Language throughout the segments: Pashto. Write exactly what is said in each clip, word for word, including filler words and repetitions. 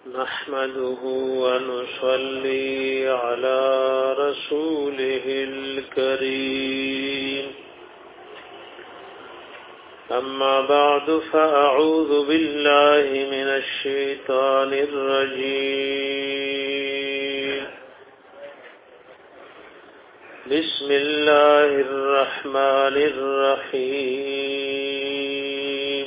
نحمده ونصلي على رسوله الكريم أما بعد فأعوذ بالله من الشيطان الرجيم بسم الله الرحمن الرحيم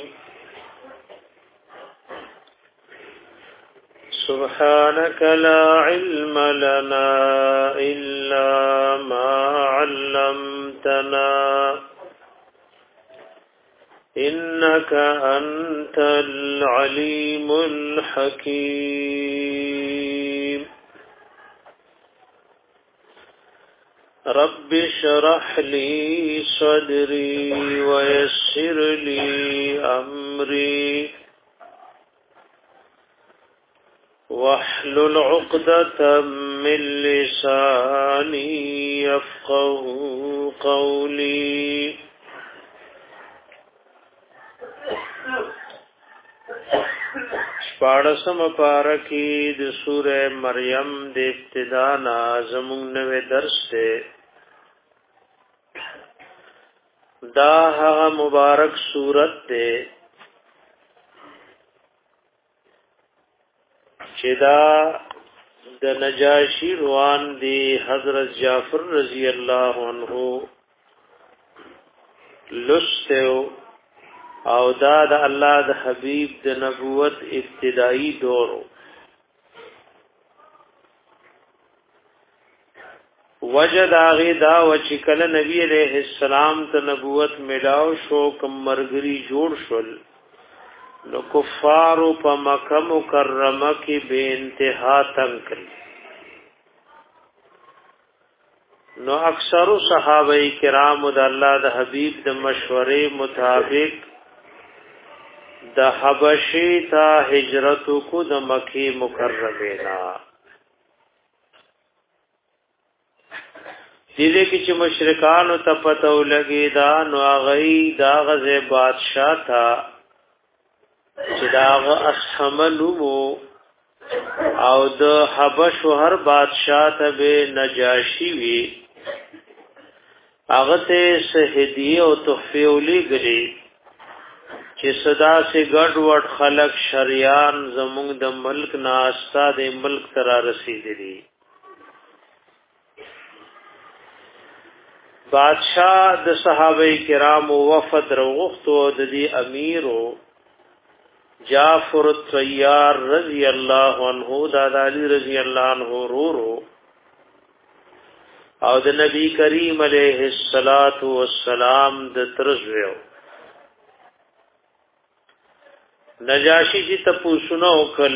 سبحانك لا علم لنا إلا ما علمتنا إنك أنت العليم الحكيم رب اشرح لي صدري ويسر لي أمري واحلل عقدة من لساني يفقه قولي شپاڑسم پارکی د سورہ مریم د ابتدا نازمون نوے درس تے دا هغه مبارک سورت تے چدا د نجاشی روان دی حضرت جعفر رضی اللہ عنہ لستو او دا د الله د حبیب د نبوت ابتدائی دورو وجد آغی دا وچکل نبی علیہ السلام ته نبوت ملاو شو کم مرگری جوړ شول نو کفارو په مکه مکرمه کې بے انتها تنگ کړي نو اکثر صحابه کرام د الله د حبیب د مشورې مطابق د حبشی تا هجرت کو د مکی مکرمه نا دې کې چې مشرکان ته پته ولګي دا نو غي دا غزه بادشاہ تا چې دا اسحملو او د حبش هر بادشاہ ته به نجاشی وی هغه ته سهدیه او تحفه ولګي چې صدا سے ګډ وډ خلق شریان زمونږ د ملک ناستا د ملک ترا رسیدلی بادشاہ د صحابه کرام وفد روغتو د دې امیرو جعفر الطیار رضی اللہ عنہ دادا علی رضی اللہ عنہ رو رو او د نبی کریم علیہ الصلات والسلام د ترزو نجاشی جی تپوسونه وکړ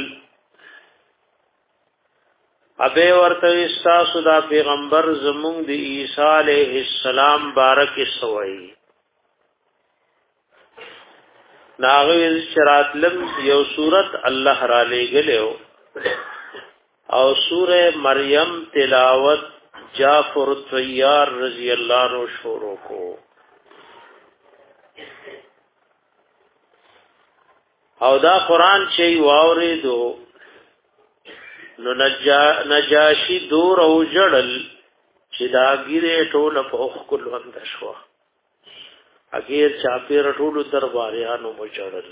ابه ورته استاسو دا پیغمبر زمونږ د عیسی علیہ السلام بارک سوئی ناغوی شراتلم یو صورت الله را لګلو او سورہ مریم تلاوت جعفر الطیار رضی اللہ عنہ شروع کو او دا قرآن چی واوریدو نو نجا نجاشی دور او جړل چې دا ګیره ټول په خپل وند شو اګیر چاپیر ټول درباریانو مو جړل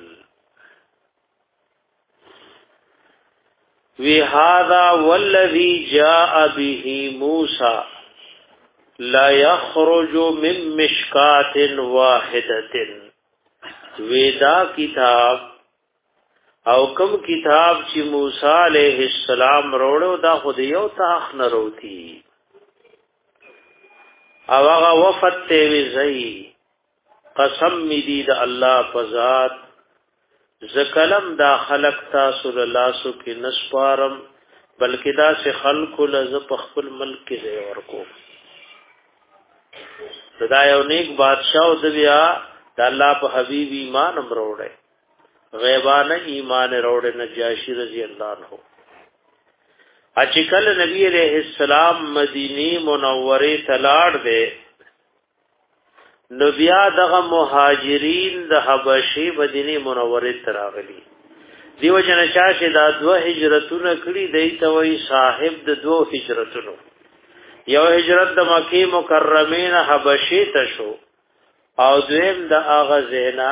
وی هذا والذی جاء به موسی لا يخرج من مشکات واحده ودا کتاب او کم کتاب چې موسی علیہ السلام وروړو دا خو یو تاخ نه وروتي او هغه وفد ته وی زئی قسم می دی د الله فزاد زکلم دا خلق تاسو الله سو کې نسپارم بلکې دا سه خلق لز په خپل ملک کې ځای ورکو صدا یو نیک بادشاہ او دیا د الله په حبیب ایمان امروړې غیبانه ایمان روړ نجاشی رضی اللہ عنہ اچکل نبی علیہ السلام مدینی منوره تلاړ دے نو بیا دغه مهاجرین د حبشي مدینه منوره تراغلي دیو جن چاشه دا دو هجرتونه کړي دی ته وای صاحب د دو هجرتونو یو هجرت د مکه مکرمه نه حبشه ته شو او دویم د اغه زینا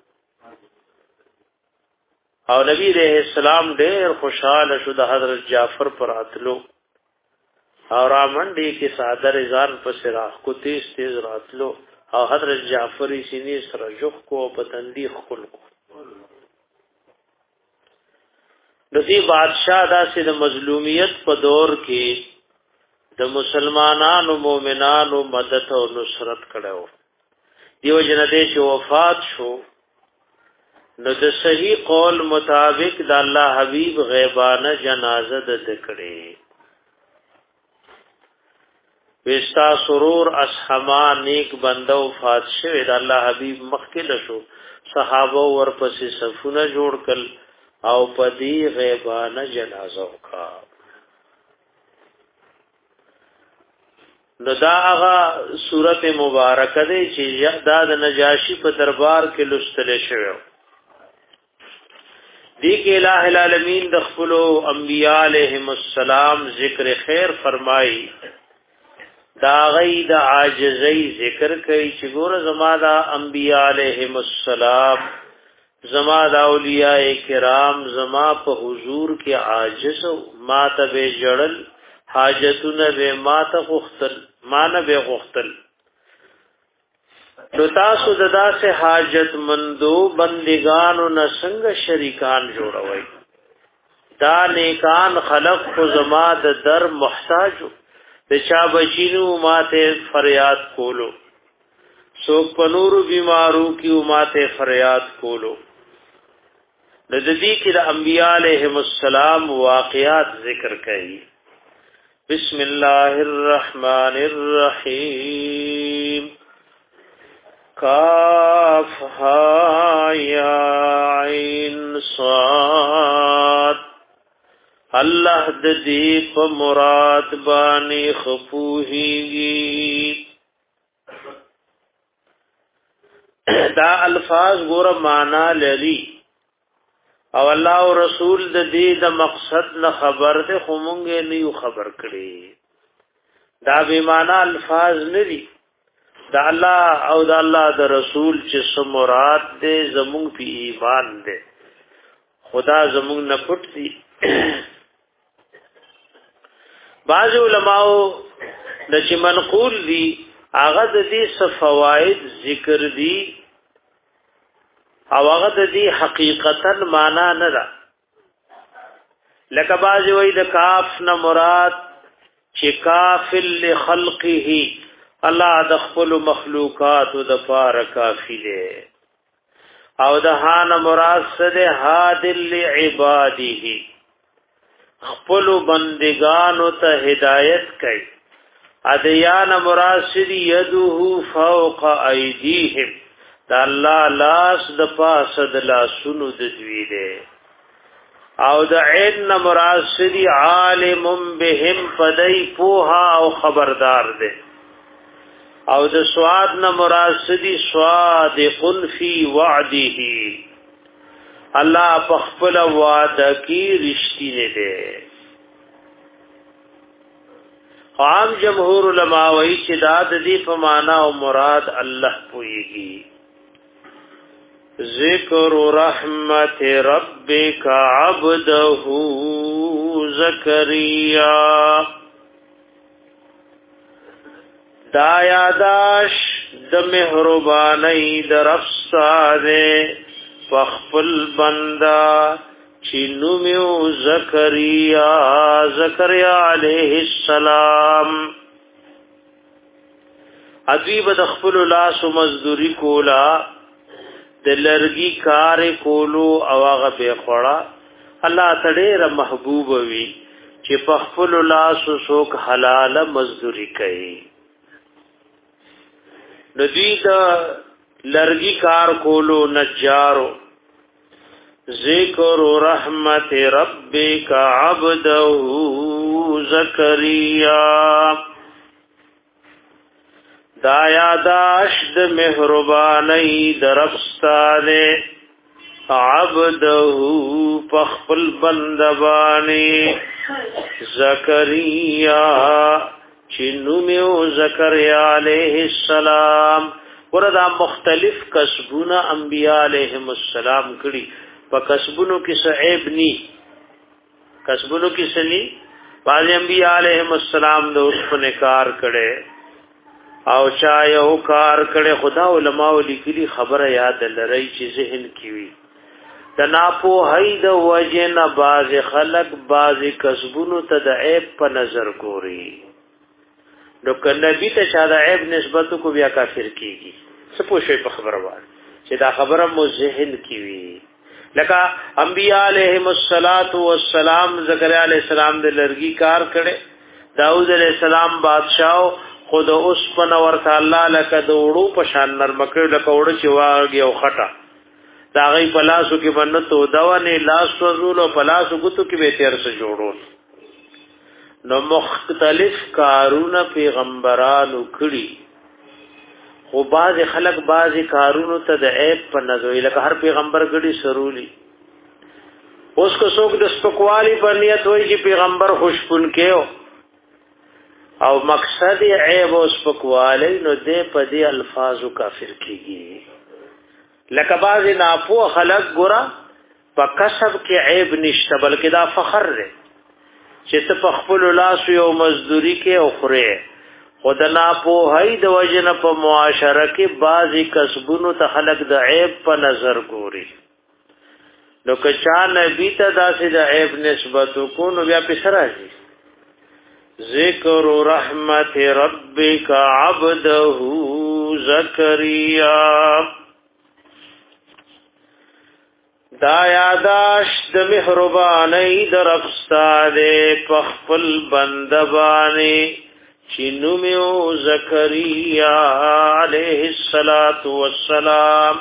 او نبی رحم السلام ډېر خوشاله شو د حضرت جعفر پر اتلو او رامنډي کې صادر ځان په سراخ کو تیز تیز راتلو او حضرت جعفر سینې سره جوخ کو په تندی خپل کو دغه بادشاہ داسې د مظلومیت په دور کې د مسلمانانو مؤمنانو مدد او نصرت کړو دیو جن دې چې وفات شو نو د صحیح قول مطابق د الله حبیب غیبانه جنازه د کړې وستا سرور اصحما نیک بنده وفات شوه د الله حبیب مخکله شو صحابه ورپسې صفونه جوړ کړ او پدی غیبانه جنازه وکا نو دا هغه سورته مبارکه ده چې دا د نجاشی په دربار کې لستل شوی دی کې الٰه العالمین د خپل انبیاء علیهم السلام ذکر خیر فرمایي دا غي د عاجزۍ ذکر کوي چې ګور زما دا انبیاء علیهم السلام زما دا اولیاء کرام زما په حضور کې عاجز ما ته به جړل حاجتونه به ما ته غختل ما نه به غختل نو تاسو ددا سے حاجت مندو بندگانو نسنگ شریکان جوړوي دا نیکان خلق خو زما د در محتاجو د چا بچینو ماته فریاد کولو سوک پنورو بیمارو کی ماته فریاد کولو د دې کې د انبیاء علیهم السلام واقعات ذکر کړي بسم الله الرحمن الرحیم کاف ها یا عین صاد الله د دې په مراد باندې خفوهيږي دا الفاظ ګور معنا لري او الله او رسول د دې د مقصد نه خبر ده خو مونږ نه یو خبر کړي دا به معنا الفاظ نه دي دا الله او دا الله د رسول چې سم مراد ده زمونږ په ایمان ده خدا زمونږ نه پټ دي بعض علماء د چې منقول دي هغه د دې فواید ذکر دي او هغه د دې حقیقتا معنا نه ده لکه بعض وایي د کاف نه مراد چې کافل لخلقه الله د خپل مخلوقات د پار کافی دی او د ها نه مراد سره هادل لعباده خپل بندگانو ته هدایت کوي ادیان مراد سری یده فوق ایدیهم دا الله لاس د پاسه د لاسونو د دوی دی او د عین مراد سری عالم بهم فدای پوها او خبردار دی او د سواد نه مراد سری صادق فی وعده الله په خپل وعده کې رښتینی دی عام جمهور علما وایي چې دا د دې په معنا او مراد الله پويږي ذکر رحمت ربک عبده زکریا دا یاداش د مهرباني در افسانه فخپل بندا چینو میو زکریا زکریا علیہ السلام ادیب د خپل لاس مزدوری کولا د لرګي کار کولو او هغه به خړه الله تډېر محبوب وي چې په خپل لاس سوک حلال مزدوری کوي ندی دا لرګي کار کولو نجارو ذکر رحمت ربک عبده زکریا دا یاداش د مهربانی درفستانه عبده فخپل بندبانی زکریا چنومیو زکریا علیہ السلام وردا مختلف کسبونه انبیاء علیہم السلام کړي په کسبونو کې څه عیب ني کسبونو کې څه ني بعض انبیاء علیہم السلام د اوس په کار کړي او چا یو کار کړي خدا علماء لیکلي خبره یاد لري چې ذهن کې وي د ناپو هید وجن باز خلق باز کسبونو ته د عیب په نظر ګوري نو کله نبی ته شاده عیب نسبت کو بیا کافر کیږي څه پوښي په خبره وای چې دا خبره مو ذهن کې وي لکه انبیاء علیهم الصلاۃ والسلام زکریا علیہ السلام د لرګي کار کړي داوود علیہ السلام بادشاہ خود اوس پن ورته الله لکه د وړو په شان نرمکړ لکه وړ چې واږي او خټه دا غي پلاسو کې بنته داونه لاس وزول او پلاسو غتو کې به تیر سره جوړول نو مختلف کارونه پیغمبرانو کړي خو باز خلق باز کارونو ته د عیب په نظر لکه هر پیغمبر غړي سرولی اوس کو څوک د سپکوالی په نیت وایي چې پیغمبر خوشبون کېو او مقصد عیب او سپکوالی نو دې په دې الفاظو کافر کیږي لکه باز ناپو خلق ګره په کسب کې عیب نشته بلکې دا فخر دی چې ته په خپل لاس یو مزدوری کې او خره خدنا په هي د وجنه په معاشره کې بعضی کسبونو ته خلق د عیب په نظر ګوري نو که چا نبی ته داسې د عیب نسبت کو نو بیا په سره شي ذکر رحمت ربک عبده زکریا دا یاداش د مهربانی در افستاد پخپل بندبانی چنومیو زکریا علیہ الصلاۃ والسلام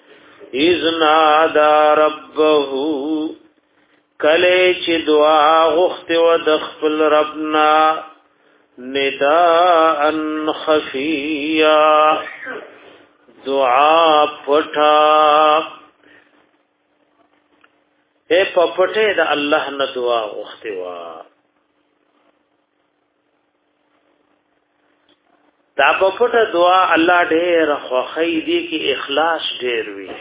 اذنا ربه کله چې دعا غوښته و د خپل ربنا نداء خفیا دعا پټا اے پپټه د الله نه دعا غوښته و دا پپټه دعا الله ډېر خوخی دی کې اخلاص ډېر وي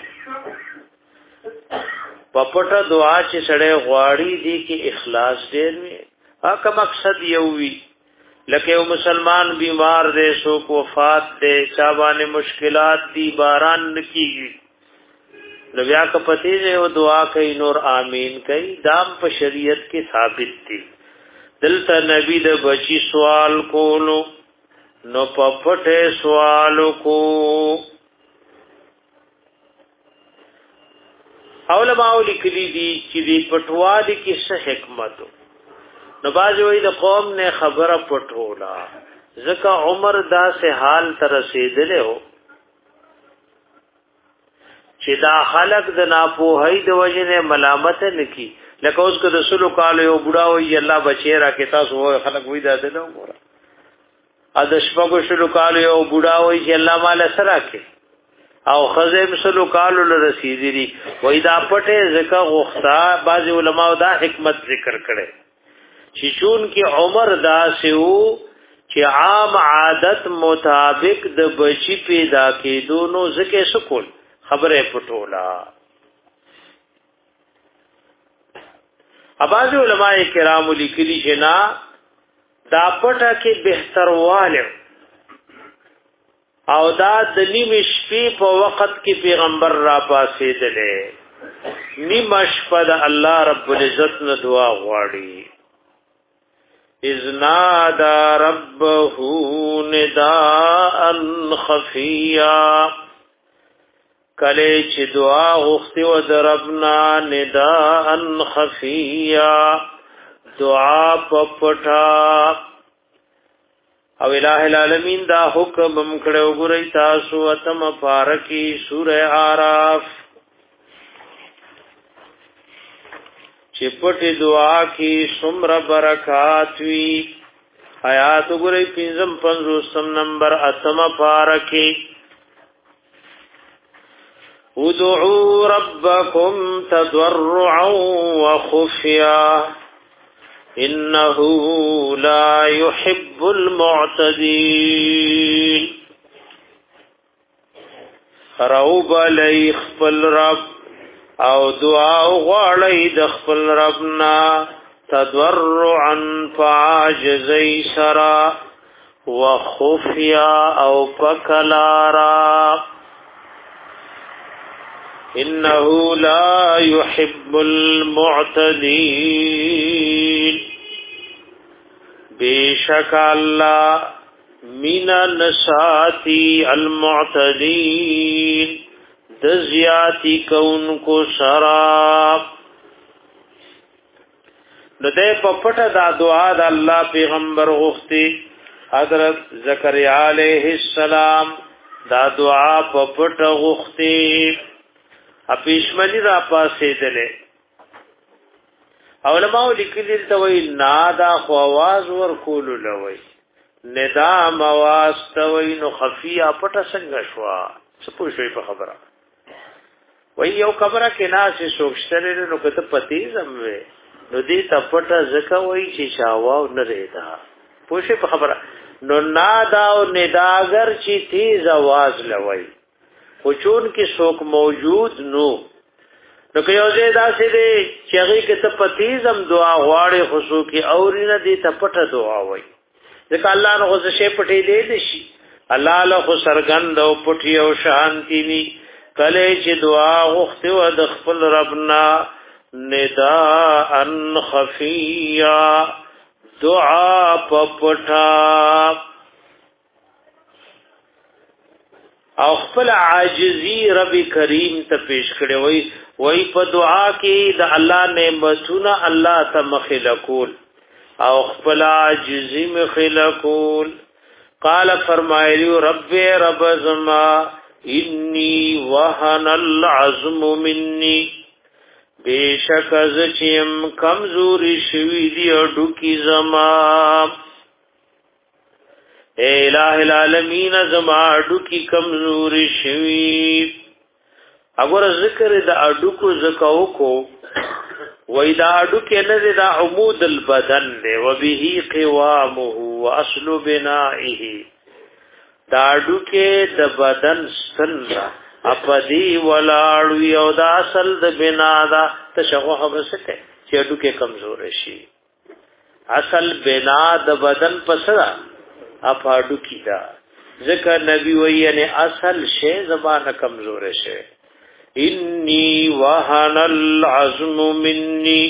پپټه دعا چې سړی غواړي دی کې اخلاص ډېر وي هغه مقصد یو وي لکه یو مسلمان بیمار دی سو کو وفات دی چابانه مشکلات دی باران نکیږي نو بیا که پتی جو دعا کوي نور آمین کوي دام په شریعت کې ثابت دي دلته نبی د بچی سوال کولو نو پپټه سوال کو علماء لیکلي دي چې دی پټوالي کې څه حکمت نو باز وی د قوم نه خبره پټولا ځکه عمر دا سه حال تر رسیدلې هو چې دا خلق د ناپوهۍ د وجنه ملامت نکي لکه اوس که رسول کال یو بډا وی الله بچی را کې تاسو خلق وې دا دنه وګوره ا د شپږو شلو کال یو بډا وی چې الله مال سره کې او خزم شلو کال له رسیدلی وې دا پټه زکه غوښتا بعض علماء دا حکمت ذکر کړي چې چون کې عمر دا سیو چې عام عادت مطابق د بچی پیدا کېدو نو زکه سکول خبره پټولا اباظ علماء کرام لیکلي جنا دا پټه کې بهترواله او دا د نیمه شپې په وخت کې پیغمبر را پاسې دله نیمه شپه د الله رب العزت نه دعا غواړي اذنا دا ربه نداء خفیا کله چې دعا غوښتي و د ربنا نداء خفیا دعا پپټا او الہ العالمین دا حکم کړه وګورئ تاسو اتم پارکی سوره আরাف چې پټي دعا کې څومره برکات وی آیات وګورئ پنځم پنځوسم نمبر اتم پارکی ادعوا ربكم تضرعا وخفيا انه لا يحب المعتدين روب علی خپل رب او دعا غواړی د خپل ربنا تضرعا فعاجزی سرا وخفیا او پکلارا انه لا يحب المعتدين بیشک اللہ من نساتی المعتدین دزیاتی کون کو سراب نده پپٹ دا دعا دا اللہ پیغمبر غفتی حضرت زکریا علیہ السلام دا دعا پپٹ غفتی اپیشمنی را پاسې دله علماء لیکلي ته وی نادا خو आवाज ور کول لوي ندا مواز ته وی نو خفیا پټه څنګه شوا څه پوښي په خبره وی یو خبره کې ناسې سوچتره نو کته پتی زموي نو دې تپټه زکه وی چې شاوا نه رېدا پوښي په خبره نو نادا او نداګر چې تیز आवाज لوي خو چون کې څوک موجود نو نو که یو ځای داسې دی چې هغې کې ته پتیزم دعا غواړې خو څوک یې اوري نه دې ته پټه دعا وایي ځکه الله نه خو څه شی پټېدی دی شي الله له خو څرګند او پټي او شانتي وي کله چې دعا غوښتې وه د خپل رب نه نداء خفیا دعا په پټه او خپل عاجزی رب کریم ته پیش کړي وای وای په دعا کې د الله نعمتونه الله ته مخلقول او خپل عاجزی مخلقول قال فرمایلی رب رب زما انی وهن العظم مني بیشک از چیم کمزوری شوی دی اډو کی زما اے الہ العالمین زما اډو کی کمزوری شوی اگر ذکر د اډو کو زکاو کو وای دا اډو کې نه دا عمود البدن دی و به قوامه واصل بنائه دا اډو کې د بدن ستنه اپدی ولاړ یو دا اصل د بنا دا تشغه حبسته چې اډو کې کمزور شي اصل بنا د بدن پسرا اپاډو کیدا ذکر نبی وی یعنی اصل شی زبان کمزور شی انی وهن العظم مني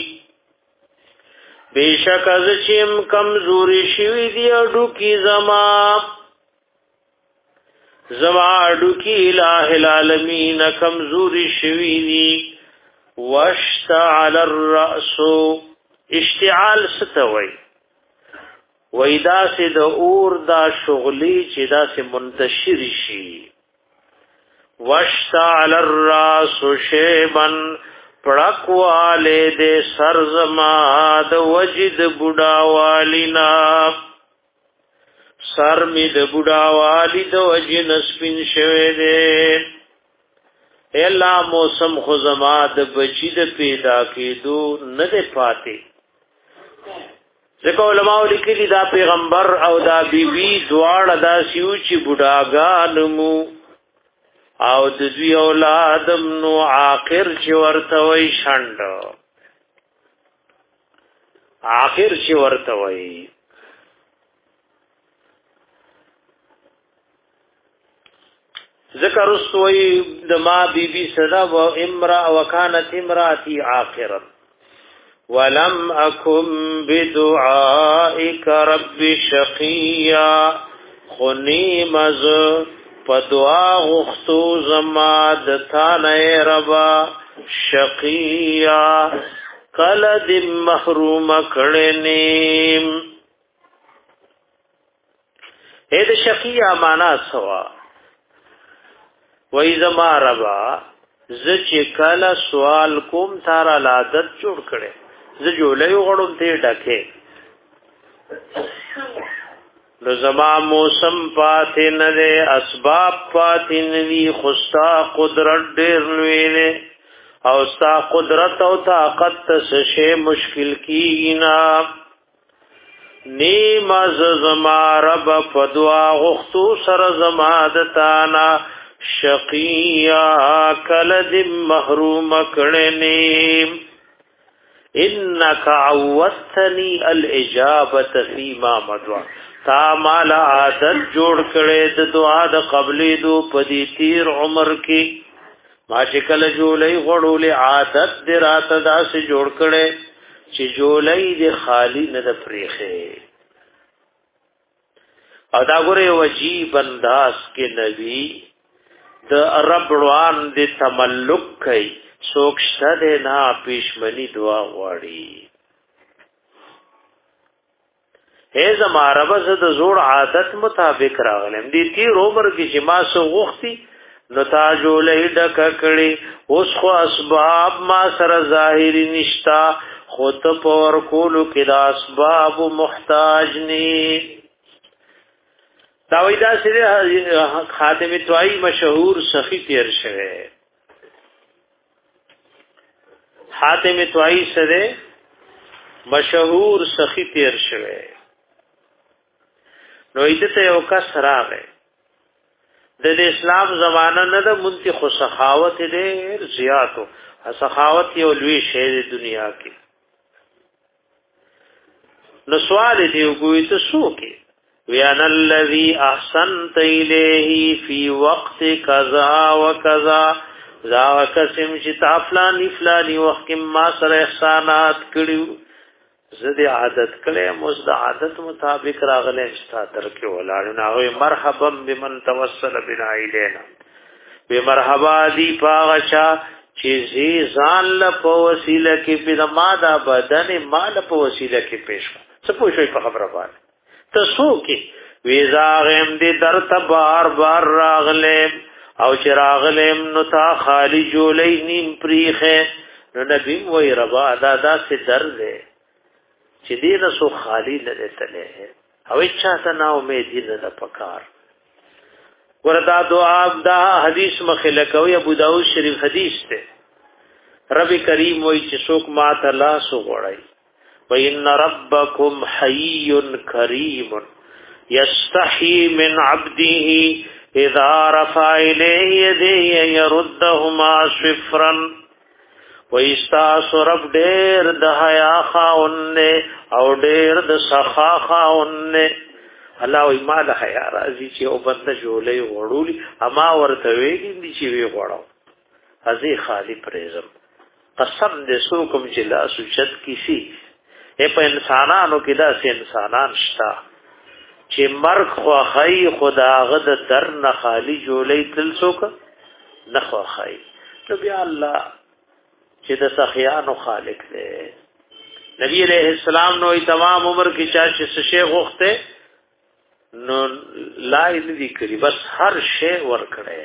بیشک از چیم کمزوری شوی دی اډو کی زما زما اډو کی الہ العالمین کمزوری شوی دی واشتعل الراس اشتعال ستوي وېدا سي د اور دا شغلي چې دا سي منتشر شي واشتعل الراس شيبا پړکواله دې سرزما د وجد بوډا والینا سر می د بوډا والی د وجن سپین شوه دې الا موسم خو زما د بچی د پیدا کېدو نه ده پاتې ځکه علماء لیکلي دا پیغمبر او دا بیبي دواړه دا سیو چې بوډاګان مو او د دوی اولادم نو آخر چې ورته وای شند آخر چې ورته وای ذکر استوی د ما بیبي صدا و امرا وکانت امراتی آخرا ولم اكن بدعائك رب شقيا خنيمز پدعا غختو زما د تانه ربا شقيا قلد محروم کړنیم اې د شقيا معنا سوا وای زما ربا ز چې کله سوال کوم تارا عادت جوړ کړي ز جوړې غړم ته ډکه نو زما موسم پاتې نه ده اسباب پاتې نه دي خستا قدرت ډېر لوی نه او ستا قدرت او طاقت څه شی مشکل کینا نیم از زما رب فدوا غختو سر زما دتانا شقیا کلد محروم کړنیم انک عوضتنی الاجابت فيما مضى تا مال عادت جوړ کړي د دعا د قبلې دو پدی تیر عمر کې ما چې کله جولای غړولې عادت دې راته داس جوړ کړي چې جولای دې خالی نه د پریخه ادا ګره وجیب انداز کې نبی د رب روان دې تملک کوي سوکشته دې نه پېشمنی دعا غواړي اے زما رب زه د زوړ عادت مطابق راغلم دي تیر عمر کې چې ما سو غوختي نو تاجولې ډک کړي اوس خو اسباب ما سره ظاهري نشتا خود پور کولو کې د اسباب محتاج ني دا وېدا سره خاتمه توای مشهور سخی تیر شوه خاتمه توای سره مشهور سخی تیر شوه نو ایدته یو کس راغی د اسلام زمانہ نه د منتی خو سخاوت دې زیاتو سخاوت یو لوی شی د دنیا کې نو سوال دی وګوي ته سو کې ویان الذی احسنت الیه فی وقت کذا وکذا ذا قسم چې تافلانی فلانی وخت ما سره احسانات کړیو زدی عادت کله مزد عادت مطابق راغله استا ترکه ولاړ نه مرحبا بمن توسل بنا الینا به مرحبا دی پاغچا چې زی ځان له په وسیله کې په ماده بدن مال په وسیله کې پېښ څه پوښي په خبره باندې ته سو کې ویزاغم دې درته بار بار راغله او چې راغله نو تا خالی جولې نیم پریخه نو نبی وې ربا ادا دا څه درد چې دې نه سو خالی لته تله او اچھا ته نا امید دې نه پکار وردا دعا دا حدیث مخله کوي ابو داود شریف حدیث ته رب کریم وای چې څوک ما تعالی سو غړای و ان ربکم حی کریم یستحی من عبده اذا رفع الیه یدیه یردهما صفرا و استاس رب ډیر د حیا خاونه او ډیر د سخا خاونه الله وی ما د حیا راځي چې او بند جوړې وړولي اما ورته ویګي دي چې وی غړاو ازي خالی پرېزم قسم دې سو کوم چې لا سوچت کیسي اے په انسانانو کې دا سه انسانان شتا چې مرګ خو خی خدا غد در نه خالی جوړې تل څوک نه خو خی نو بیا الله چې د سخیانو خالق دی نبی علیہ السلام نو تمام عمر کې چا چې شیخ وخته نو لا دې کړی بس هر شی ور کړی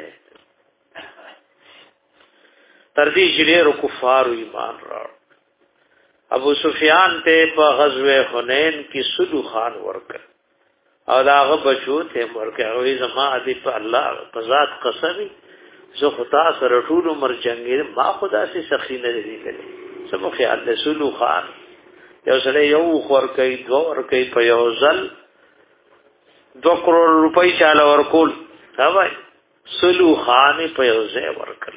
تر دې چې ډېر کفار ایمان راړ ابو سفیان ته په غزوه حنین کې سلو خان ورکړ او داغه بچو ته ورکړ او زما دې په الله په ذات قسمی زه خدا سره ټول عمر جنگي ما خدا سي سخی نه دي کړي سمو خیال له سلو خان یو سره یو خور کوي دو ور کوي په یو ځل دو کروڑ روپۍ چاله ورکول دا وای سلو خان په یو ځای ورکړ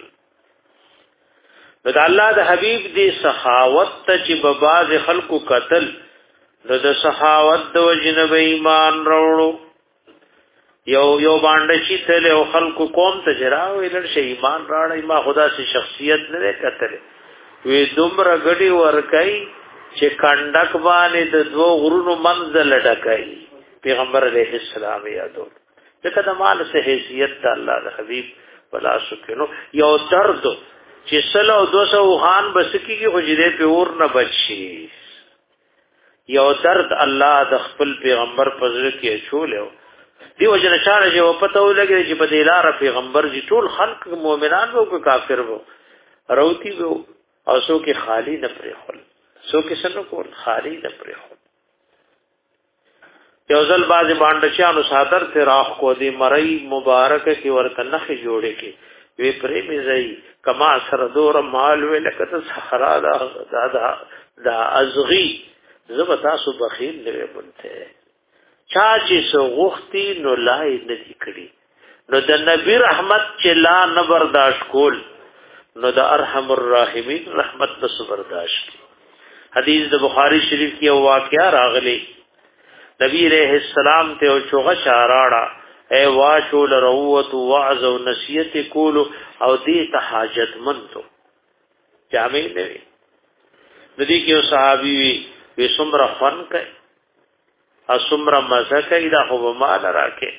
د الله د حبيب دی سخاوت ته چې بباز خلقو قتل د سخاوت د وجنب ایمان وروړو یو یو باندې چې تل او خلقو قوم ته جراو ایل شي ایمان راړې ما خدا سي شخصیت نه کتل وی دومره غړي ورکای چې کندک باندې د دوه غرونو منزل ډکای پیغمبر علیه السلام یادو دغه د مال سه حیثیت د الله د حبيب ولا سکینو یو درد چې سلو دو سو خان بسکیږي حجره په اور نه بچي یو درد الله د خپل پیغمبر پزړه کې چولیو دیو جن شاره جو پته ولګي چې په دې لار پیغمبر دي ټول خلق مؤمنان وو که کافر وو روتی وو او سو کې خالی نه پرې خل سو کې سره کول خالی نه پرې خل یو ځل باز باندې چانو صادر ته راخ کو دی مړی مبارک کی ورته نخ جوړه کی وی پرې می زئی کما سر دور مال ولکه صحرا دا دا دا ازغي زبتا سو بخیل لوي بنته چا چې سو غختی نو لای ندی کړي نو د نبی رحمت چې لا نه برداشت کول نو د ارحم الراحمین رحمت بس برداشت حدیث د بخاری شریف کې واقعا راغلی نبی علیہ السلام ته او چوغه چاراړه اے واشو لروت وعظ او نصیحت کول او دې ته حاجت منتو جامع نه وي ندی کې او صحابي وي سمره فن کوي او سمره مزه کوي دا خو مال راکې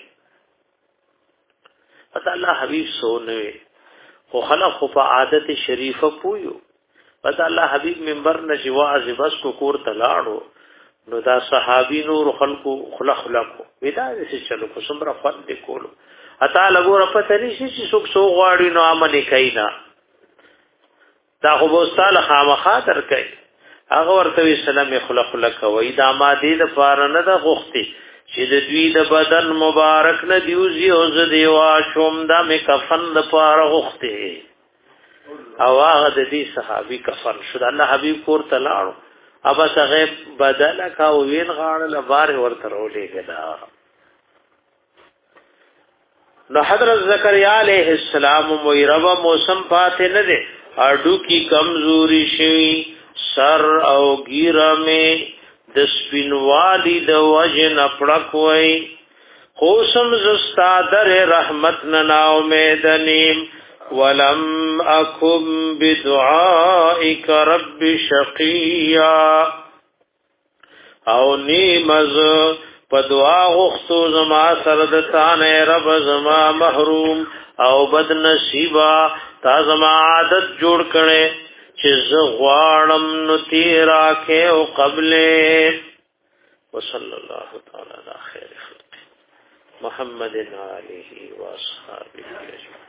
پتہ الله حبیب سونه خو خلق خو په عادت شریفه پویو پتہ الله حبیب منبر نجواز بس کو کور تلاړو نو دا صحابی نور خلقو خلق خلقو ودا دې چلو کو سمره فن دې کولو اتا لګور پته نشي چې څوک سو غواړي نو امن کینا دا خو بوستاله خامخا تر کوي هغه ورته سلام خلق خلق وای دا ما دې د پار نه د غختي چې د دوی د بدن مبارک نه دیوزي او ز دیوا شوم دا مې کفن د پار غختي او هغه د دې صحابي کفن شو الله حبيب کور تلاړو ابا صغیب بدل کا وین غاړه لبار ورته ولې غلا نو حضرت زکریا علیہ السلام وی رب موسم پاتې نه دي اډو کی کمزوري شي سر او ګیره می د سپینوالی د وجن پړک وای خوشم زستا در رحمت نه امیدنیم ولم اكن بدعائك رب شقيا او نیمز پدعا غختو زما سردتان رب زما محروم او بد نصیبا تا زما عادت جوړ کړي چې زغوانم نو تیرا کې او قبل وصلی الله تعالی علی خیر خلق محمد علیه و اصحابہ اجمعین.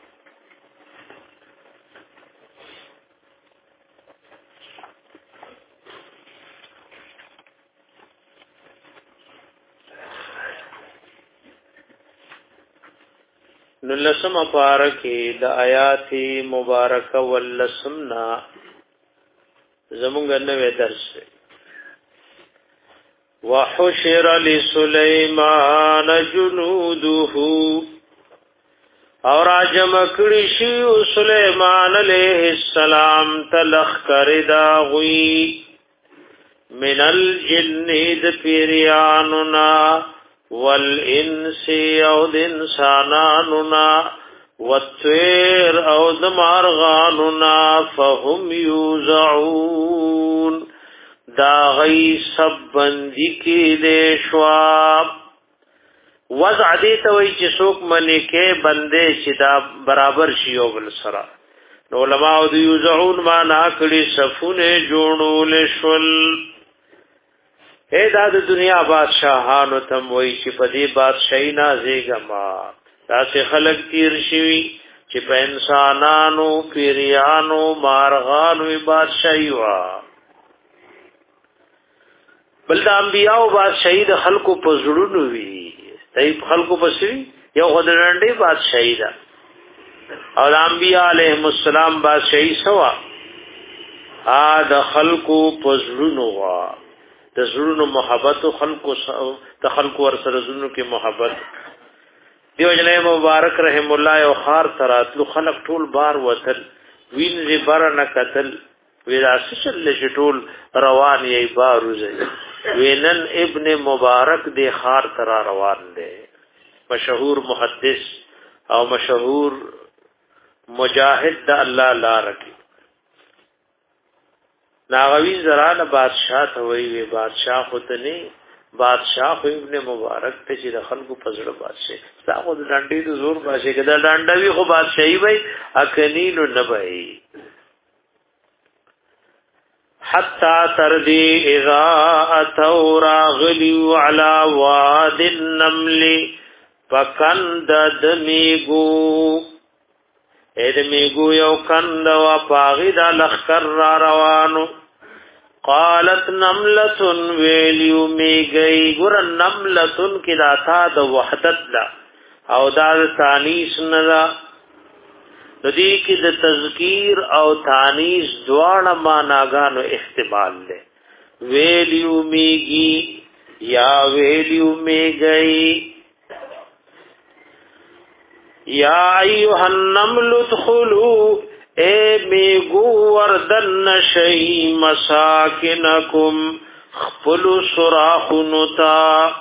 نلسم پارکی د آیات مبارکه ولسمنا زمونږ نوې درس وحشر لسليمان جنوده اور اجم کړي شو سليمان عليه السلام تلخ کردا غوي من الجن ذ پیریاننا والانس او د انساناننا والطير او د مارغاننا فهم يوزعون دا غي سب بندي کې دې شواب وضع دې ته وي چې څوک ملکه بندې چې دا برابر شي او بل سره علماء د يوزعون ما ناکړي صفونه جوړول شول. اے دا د دنیا بادشاہانو تم وای چې په دې بادشاہي نازېګما تاسو خلق تیر شي چې په انسانانو پیریانو مارغانو بادشاہي وا بل د انبیاء بادشاہي د خلقو په زړونو وی دای خلقو په سوي یو غدرنډي بادشاہي دا او د انبیاء علیهم السلام بادشاہي سوا ا د خلقو په زړونو وا د زړونو محبت او خلقو د خلقو ور سره زړونو کې محبت دیو جنې مبارک رحم الله او خار تراتلو خلق ټول بار وتل وین زی بار نه قتل ویراسل لشټول روان یې باروزه وینن ابن مبارک دی خار ترا روان دی مشهور محدث او مشهور مجاهد د الله لار کې ناغوی زران بادشاہ ته وی وی بادشاہ خود نه بادشاہ خو ابن مبارک ته چې د خلکو پزړه بادشاہ تاغه د ډانډې د زور بادشاہ کده ډانډوي خو بادشاہي وای اکنینو نه وای حتا تر دی اذا اتورا غلو على واد النمل فکند دمیگو اې دمیگو یو کند وا پاغی دا لخر را روانو قالت نملة ویلیو میگئی ګور نملة کی دا تا د وحدت دا او دا تانیس ندا ندی کی د تذکیر او تانیس دواړه معناګانو احتمال له ویلیو میگی یا ویلیو میگئی یا ایها النمل ادخلوا اے میگو وردن شئی مساکنکم خپل سراخنتا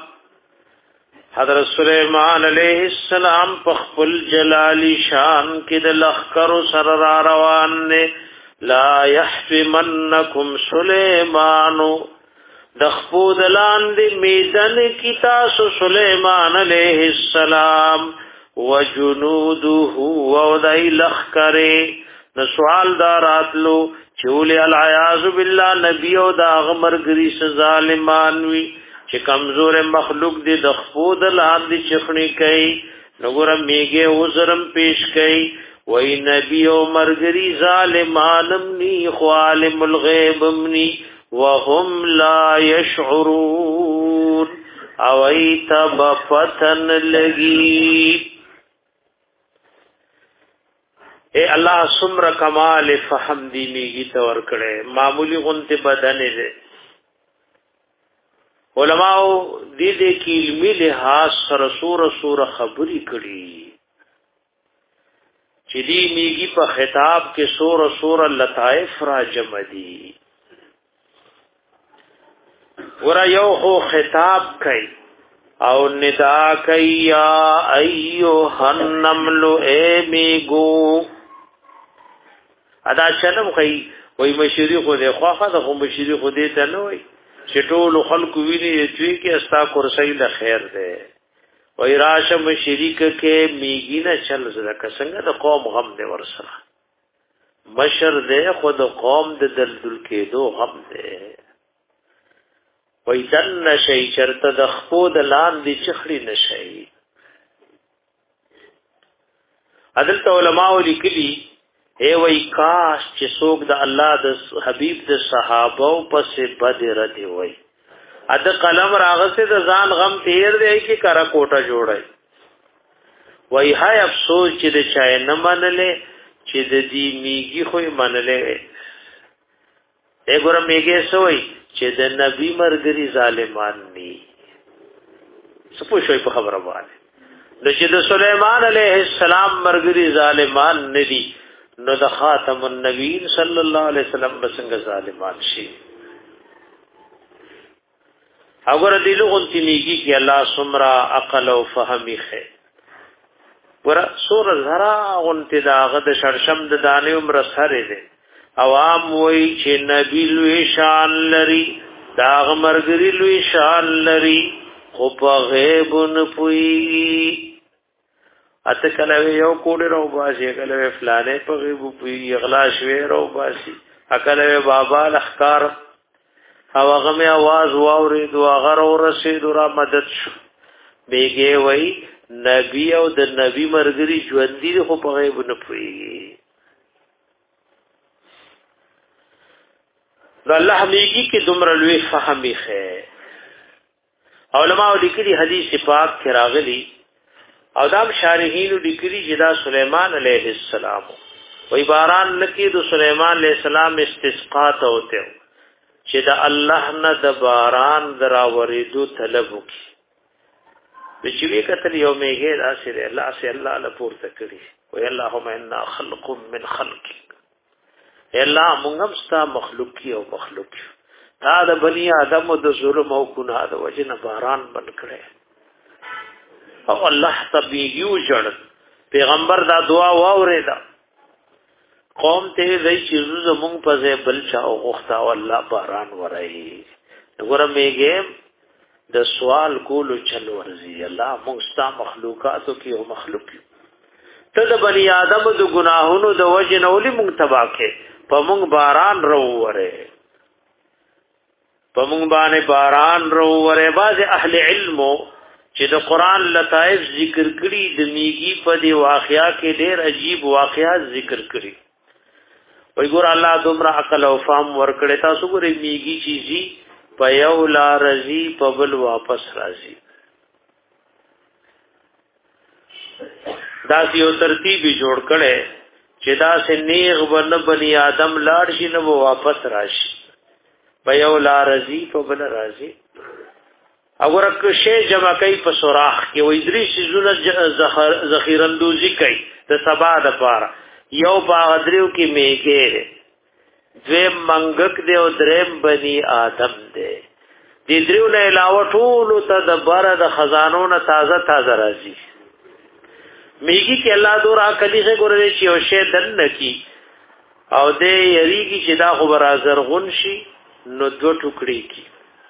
حضرت سلیمان علیہ السلام په خپل جلالی شان کې د لخر سر را روان نه لا يحفمنکم سلیمان د خپود لاندې میدان کی تاسو سلیمان علیہ السلام وجنوده ودای لخره نو سوال داراتلو چول العیاذ بالله نبی او دا غمرګری س ظالمان وی چې کمزور مخلوق دي د خپود لاندې چخنی کوي نګور میګه وزرم پیش کوي وای نبی او مرګری ظالمانم نی خالم الغیب منی وهم لا يشعرون او ایت بفتن لگی اے الله سمر کمال فهم دی میگی تور کړي معمولی غنته بدن دې علماء دې دې کې علمي لحاظ سره سور سور خبري کړي چې دې میگی په خطاب کې سور سور لطائف را جمع دي ورا یو خو خطاب کوي او ندا کوي یا ایها النمل اے میگو ادا شنم کوي وای مشری خو دې خواخه د خو مشری خو دې ته نه وای چټول خلق ویني چې کې استا کورسۍ د خیر ده وای راشه مشری کې میګی نه چل زړه څنګه د قوم غم دې ورسره مشر دې خود قوم د دلدل کې دو غم دې وای دن نشي چرته د خپود لاندې چخړي نشي عدالت علماء لیکلي اے وای کاش چې څوک د الله د حبیب د صحابه او پسې بدر دی وای اته قلم راغسه د ځان غم تیر دی کی کرا کوټه جوړای وای هاي افسوس چې د چای نه منلې چې د دې میږي خو منلې اے ګور میږي سوې چې د نبی مرګري ظالمان ني سپو شوي په خبره باندې د چې د سليمان عليه السلام مرګري ظالمان ندي نو د خاتم النبیین صلی الله علیه وسلم بسنګ ظالمان شي اگر دلو غنتی نیگی کی الله سمرا عقل او فهمی خې ور سور زرا غنتی دا غد شرشم د دانه عمر سره دي عوام وای چې نبی لوی شان لري دا غمرګری لوی شان لري خو په غیب نه پوي اته کله یو کوډ راو باسي کله فلانه په غیب پوي اغلا شوي راو باسي اکله بابا لخکار او هغه می आवाज واوري دعا غر اور رسید را مدد شو بیګي وای نبی او د نبی مرګري ژوند دي خو په غیب نه پوي نو الله میږي کې دومره لوی فهمي خې علماء لیکلي حدیث پاک کې راغلي او دام شارحین لیکلي جدا سليمان عليه السلام وای باران نکي د سليمان عليه السلام استسقا ته وته چې د الله نه د باران دراوریدو طلب وکي د چې وی کتل یو میګه راسره الله سي الله له پورته کړی وای اللهم انا خلق من خلقك الله مونږم ستا مخلوق او مخلوق تا د بنی آدم د ظلم او ګناه د وجنه باران بن کړي او الله تبيګو جوړ پیغمبر دا دعا واورېدا قوم ته دای چې زمونږ په ځای بل چا او غوښتا او الله باران ورایي وګوره میګه د سوال کولو چل ورزي الله موږ ستا مخلوقاتو کې او مخلوق ته د بنی آدم د ګناهونو د وجنه ولې مونږ تباکه په مونږ باران رووره په مونږ باندې باران رووره باز اهل علمو چې د قران لطائف ذکر کړي د میږي په دی واقعیا کې ډېر عجیب واقعات ذکر کړي وای ګور الله دومره عقل او فهم ورکړی تاسو ګورې میږي چیزی په یو لا رضی په بل واپس راځي دا یو ترتیب جوړ کړي چې دا سه نیغ ون بنی آدم لاړ شي نو واپس راشي په یو لا رضی په بل راځي اور که شی جمع کوي په سوراخ کې وې درې شیزونه ذخیراندوزی کوي د سبا د پاره یو باغ دریو کې میګه دویم منګک دی او دریم بنی آدم دی دې دریو نه علاوه ټول ته د بار د خزانو نه تازه تازه راځي میګي کې الله دورا کلیغه ګورې چې او شی دن نکی او دې یریږي چې دا خبر ازرغون شي نو دو ټوکړي کی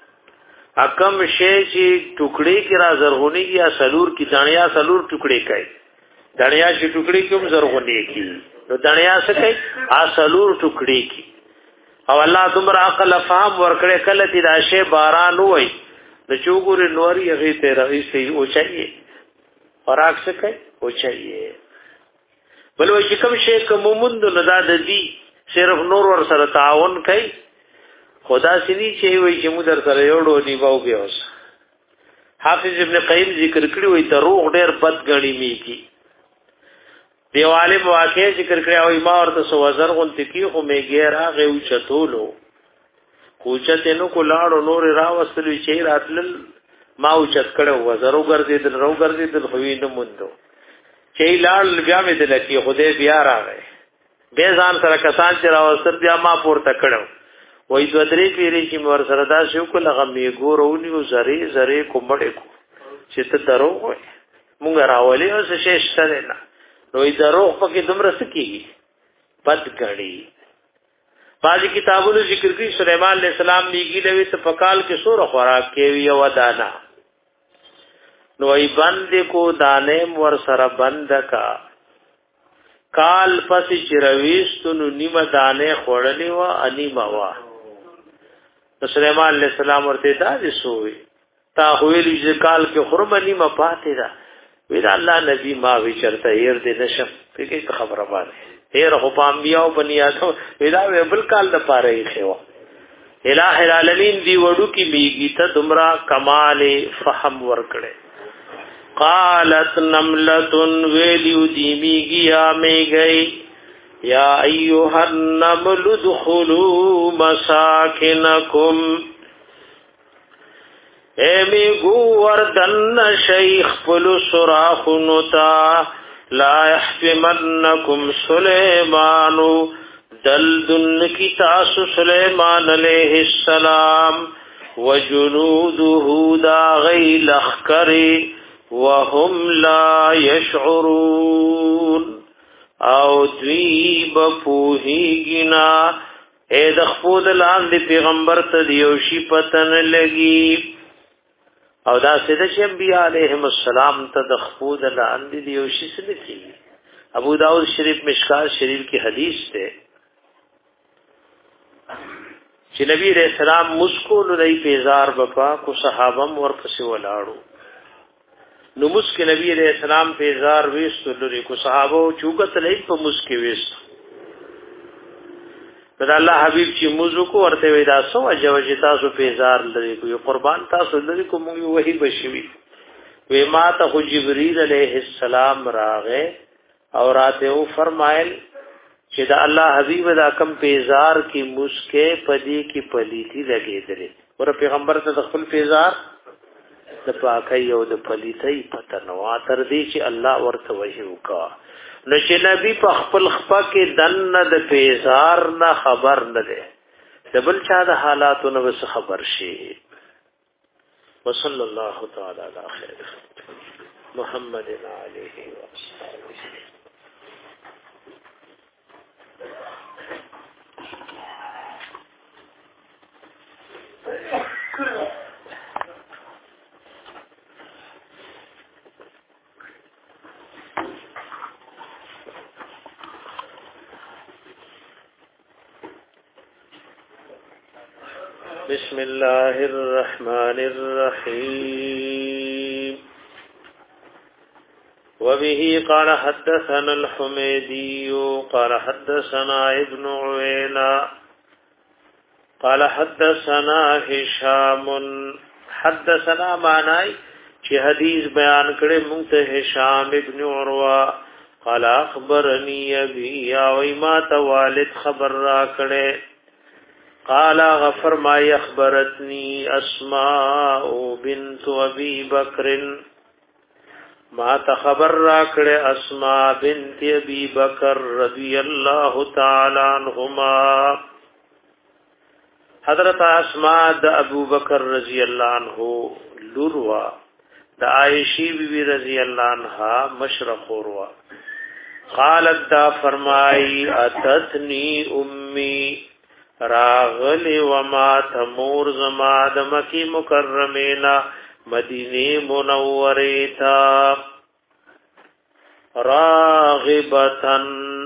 حکم شی چې ټوکړي کې را زرغونی یا سلور کی دانیا سلور ټوکړي کوي دانیا چې ټوکړي کوم زرغونی کی نو دانیا څه کوي ا سلور ټوکړي کی او الله تمر عقل فهم ورکړي کله چې راشه باران وای د چوغور نوري هغه ته رئیسي او چایي خوراک څه کوي او چایي بل وای چې کوم شی کوم مند نه داد دي صرف نور ور سره تعاون کوي خدا سني چې وای چې مو در سره یوړو دی باو به اوس حافظ ابن قیم ذکر کړی وای ته روح ډېر بد غنی میږي دیواله واقع ذکر کړی او ما ورته سو وزر غون تکی خو میګه راغه او چتولو کوچته نو کو لاړو نور راوستلو چې راتل ما او چت کړو وزرو ګرځیدل رو ګرځیدل خو یې نه مونږ چې لاړ بیا مې دل کې خوده بیا راغی به ځان سره کسان چې راوستل بیا ما پورته کړو وای دو درې پیری چې مور سره دا شو کو لغه می ګورونی او زری زری کومړې کو چې ته درو وای مونږ راولې او څه شته نه نو ای درو پکې دومره سکیږي بد غړي باقي کتابونو ذکر کوي سليمان عليه السلام میږي لوي ته پکال کې سور خوراک کې وی او دانا نو ای باندې کو دانې ور سره بند کا کال پس چرويستونو نیمه دانې خړلې وا انیما وا سليمان عليه السلام ورته دا دي سوې تا ویلې چې کال کې خرمنی ما پاتې دا ویدا الله نبی ما وی چرته ير دې نشم په خبره باندې هیر خو پامبیا او بنیادو ویدا بل کال د پاره یې خو الہ العالمین دی وډو کې میږي ته دمرا کمال فهم ورکړي قالت نملة ویلیو دی میږي یا میږي یا ایها النمل ادخلوا مساکنکم ایمی گو وردن شیخ پلو سراخنتا لا يحفمنکم سلیمانو دلدن کی تاسو سلیمان علیہ السلام وجنوده دا غی لخکری وهم لا يشعرون او دوی بپوهیگنا اے دخفود لاند پیغمبر تا دیوشی پتن لگی او دا سیده چه انبیاء علیہم السلام تا دخفود لاند دیوشی سلکی ابو داود شریف مشکات شریف کی حدیث تے چه نبی علیہ السلام مسکو لدائی پیزار بپا کو صحابم ورپسی ولاړو نو مسک نبی علیہ السلام پیزار ویستو لری کو صحابو چوکت لئی پا مسک ویستو دا الله حبیب چې موضوع کو ورته ودا سو اجو چې تاسو پیزار لري کوي قربان تاسو لري کوم وحی بشوي وی ما ته جبرئیل علیہ السلام راغه او راته او فرمایل چې دا الله حبیب دا کم پیزار کی مسکه پدی کی پلیتی لګیدره ور پیغمبر ته خپل پیزار د پاکي او د پلیتی پته نو تر دې چې الله ورته وحی وکا نو چې نبی په خپل خپا کې دن د پیزار نه خبر نه ده د بل چا د حالاتو نه وس خبر شي وصلی الله تعالی علی خیر محمد علیه و اصحابہ بسم الله الرحمن الرحيم وبه قال حدثنا الحميدي قال حدثنا ابن عوينة قال حدثنا هشام حدثنا معنی چې حدیث بیان کړي مونږ ته هشام ابن عروه قال اخبرني ابي او ما والد خبر را کړي قال غفر ما يخبرتني اسماء بنت ابي بكر ما خبر را کړي اسماء بنت ابي بكر رضی الله تعالی عنهما حضرت اسماء د ابو بکر رضی الله عنه لوروا د عائشہ بی بی رضی الله عنها مشرق وروا قالت دا فرمائی اتتنی امی راغلی وما تمور زما د مکی مکرمینا مدینی منوریتا راغبتن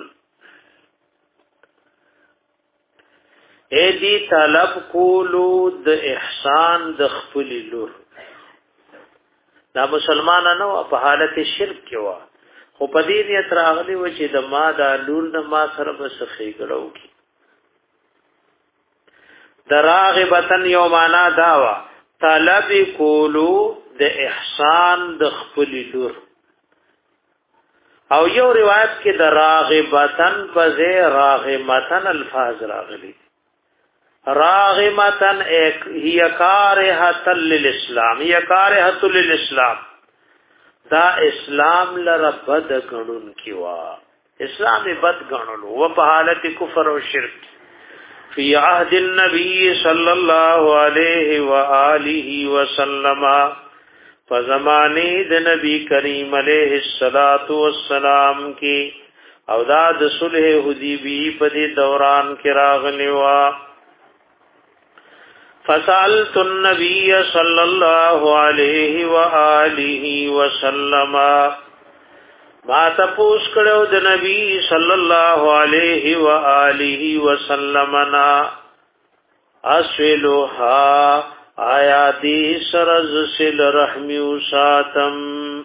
اے دی طلب کولو د احسان د خپل لور دا مسلمانانو په حالت شرک کې وا خو په دې نیت راغلی و چې د ما د لور د ما سره بس خېګړو کی دراغبتن یو معنا داوا طلب کولو د احسان د خپل لور او یو روایت کې دراغبتن بزه راغمتن الفاظ راغلي راغمتن ایک هي کارهه للاسلام هي کارهه للاسلام دا اسلام لره بد غنون کیوا اسلام بد غنون و په حالت کفر او شرک فی عهد النبی صلی الله علیه و آله وسلم فزمانه د نبی کریم علیه الصلاۃ والسلام کی او دا د صلح حدیبیه په دې دوران کې راغلی وا فسألت النبي صلى الله عليه وآله وسلم ما تپوس کړو د نبی صلی الله علیه و آله وسلم نا اسلوها آیا دې سرز سل رحمی وساتم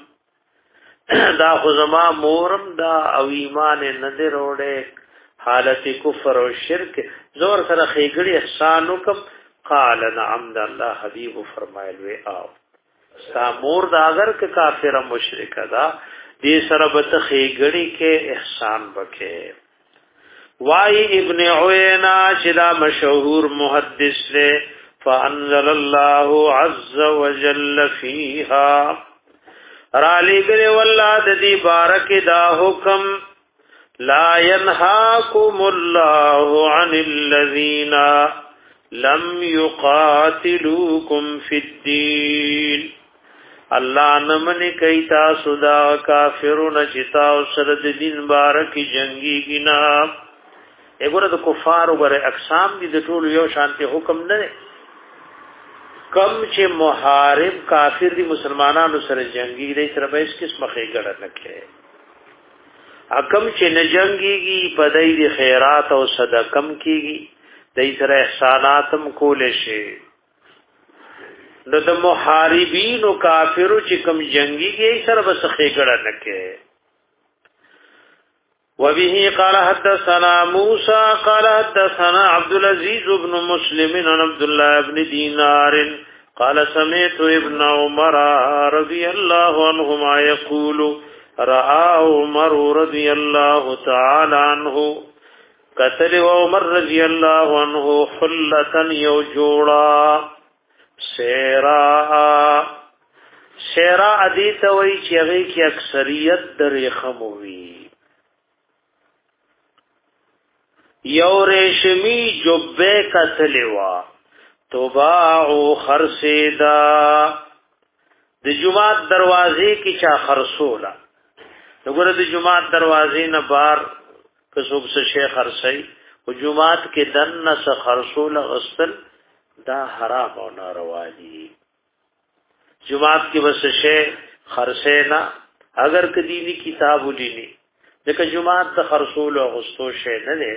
دا خو زما مورم دا او ایمان نه دروړې حالت کفر او شرک زور سره خېګړي احسان وکم قال نعم الله حبیب فرمایل وی او ستا مور دا اگر که کافر مشرک دا دې سره به خېګړي کې احسان وکې وای ابن عوینا چې دا مشهور محدث له فانزل الله عز وجل فيها را لګره والله د دې بارک دا حکم لا ينهاكم الله عن الذين لم يقاتلوكم في الدين الله نمنه کوي تاسو دا کافرون چې تاسو سره د دین بارک جنگي گنا وګوره د کفار وګوره اقسام دي د ټول یو شانتي حکم نه کم چې محارب کافر دي مسلمانانو سره جنگي دي سره به هیڅ قسمه خېګړه نه کوي حکم چې نه جنگيږي پدای دي خیرات او صدقم کیږي دای سره احساناتم کول شي نو د محاربین او کافرو چې کوم جنگي کې سره بس خېګړه نکې وبه قال حدثنا موسى قال حدثنا عبد العزيز بن مسلم عن عبد الله بن دينار قال سمعت ابن عمر رضي الله عنهما يقول راى عمر رضي الله تعالى عنه قتل عمر رضی اللہ عنہ حلتن یو جوڑا سیرا سیرا ادیت وی چیغی کی اکثریت در خموی یو ریشمی جبے قتل وا تباعو خرسیدا د جماعت دروازے کی چا خرسولا نگوره د جماعت دروازے نبار کسوب سے شیخ خرسی و جماعت کے دن نس خرسول غسل دا حرام و ناروا دی جماعت کی بس شیخ خرسینا اگر کدینی کتاب لینی لیکن جماعت دا خرسول و غسطو شیخ ندے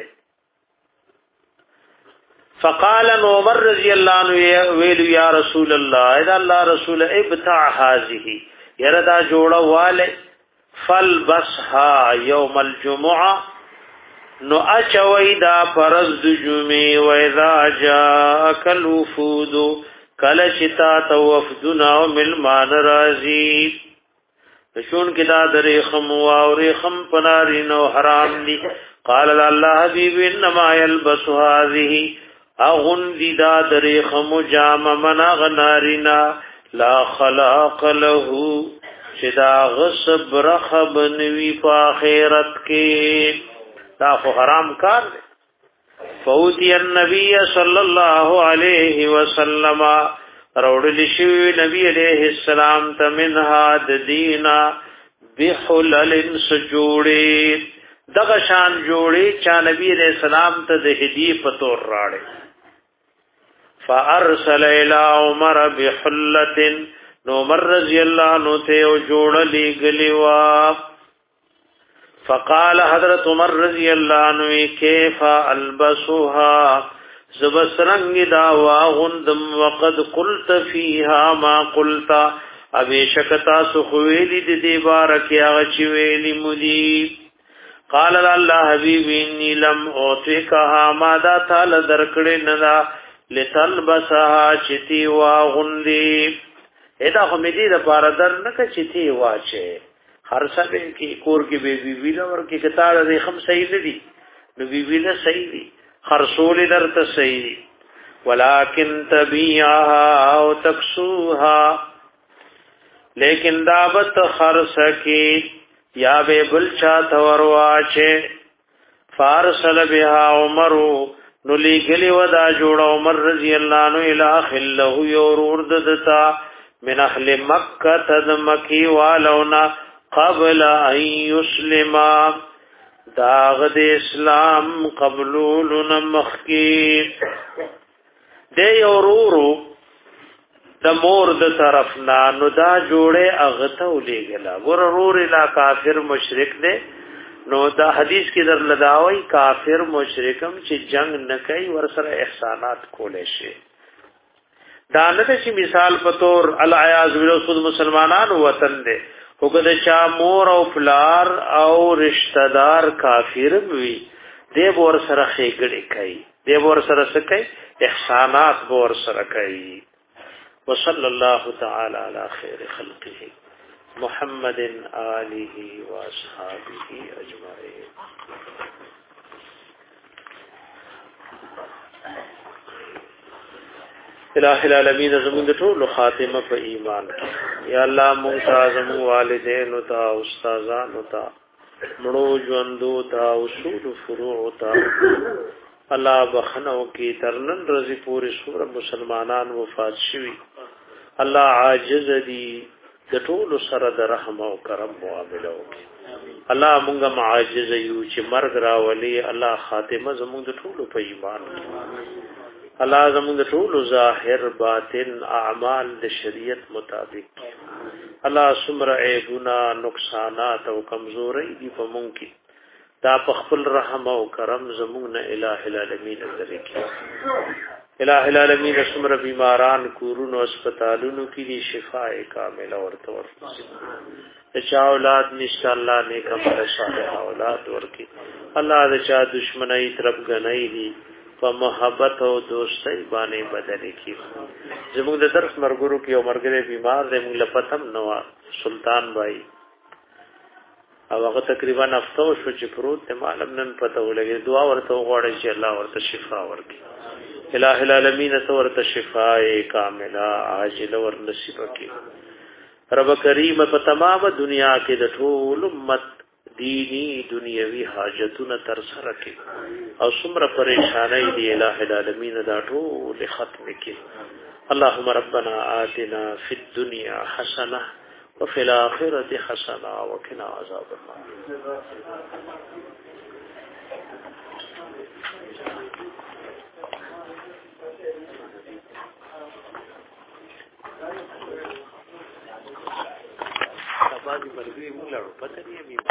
فقال عمر رضی اللہ عنہ ویلو یا رسول اللہ اذا اللہ رسول ابتع حاضی یردا جوڑا والے فالبسها یوم الجمعه نو اچوي دا فرض د جمعه و اذا جاءك الوفود کله چتا توفدنا ملمان رازی شون کدا درې خم او رخم پناری نو حرام دي قال الله حبيب انما يلبس هذه اغن دي دا درې خم جام من غنارینا لا خلاق له شدا غصب رخب نوی په آخرت کې دا خو حرام کار دی فوتی النبی صلی الله علیه وسلم روڑلی شوی نبی علیہ السلام تمنها ددینا بحلل سجوڑی دغشان جوڑی چا نبی علیہ السلام تا دهدی پتور راڑی فارسل الى عمر بحلت نو عمر رضی اللہ عنہ تیو جوڑلی گلیوا فقال حضرت عمر رضی اللہ عنہ کیف البسوها زبسرنگ دا واغندم وقد قلت فيها ما قلت ابي شکتا سخویلی دی دی بارکی آغچی ویلی مدی قال الله حبیبی انی لم اوتکها ما دا تال درکڑی ندا لتلبسها چتی واغندی ایدا خمیدی دا پاردر نکا چتی واچے هر سبه کی کور کی بی بی بی لور کی کتار دی خم صحیح ندی نو بی بی نه صحیح دی خرصول در ته صحیح دی ولکن تبیعها او تکسوها لیکن دابت خرص کی یا به بل چا تورواچه فارسل بها عمر نو لیگلی ودا جوڑ عمر رضی اللہ عنہ الہ له یورور ددتا من اهل مکہ تد مکی والونا قبل ان يسلم داغ د اسلام قبولون مخکی د یورورو د مور د طرفنا نو دا جوړه اغته ولېګلا ګور رور لا کافر مشرک دی نو دا حدیث کې در لداوي کافر مشرکم چې جنگ نه کوي ور سره احسانات کولې شي دا نه چې مثال په تور العیاذ بالله مسلمانانو وطن دی وګد چا مور او پلار او رشتہ دار کافر وي د ور سره خېګړې کوي د ور سره سکه احسانات ور سره کوي وصلی الله تعالی علی خیر خلقه محمد آله و اصحابه اجمعین الہ العالمین زمون د ټول خاتمه په ایمان یا الله مونږه زمو والدین او تا استادان او تا مړو ژوندو تا اصول فروع او تا الله بخنو کی ترنن رضی پوری سور مسلمانان وفات شوی الله عاجز دی د ټول سره د رحم او کرم معاملو الله مونږه معاجز یو چې مرګ راولي الله خاتمه زمون د ټول په ایمان الله زموږ د ټول ظاهر باطن اعمال د شریعت مطابق الله سمره عیبنا نقصانات او کمزوري دی په مونږ کې دا په خپل رحم او کرم زموږ نه الٰه العالمین درکې الٰه العالمین سمره بیماران کورونو هسپتالونو کې دي شفاء کامله ورته ورکړي چا اولاد نشته الله نیک عمل صالح اولاد ورکړي الله د چا دشمنی طرف غنۍ دي په محبت او دوستۍ باندې بدل کی زموږ د درس مرګورو کې او مرګره بیمار دی موږ لپتم نو سلطان بھائی او هغه تقریبا هفته شو چې پروت ته معلوم نن پته ولګي دعا ورته وغوړي چې الله ورته شفا ورکړي الٰه العالمین ته ورته شفاء کامله عاجله ور نصیب کړي رب کریم په تمام دنیا کې د ټول امت دینی دنیوي حاجتونه تر سره کړي او څومره پریشانای دی الٰه العالمین دا ټول ختم کړي اللهم ربنا آتنا فی الدنيا حسنه وفي الاخره حسنه وقنا عذاب النار بعضی مرګي موږ له پته نه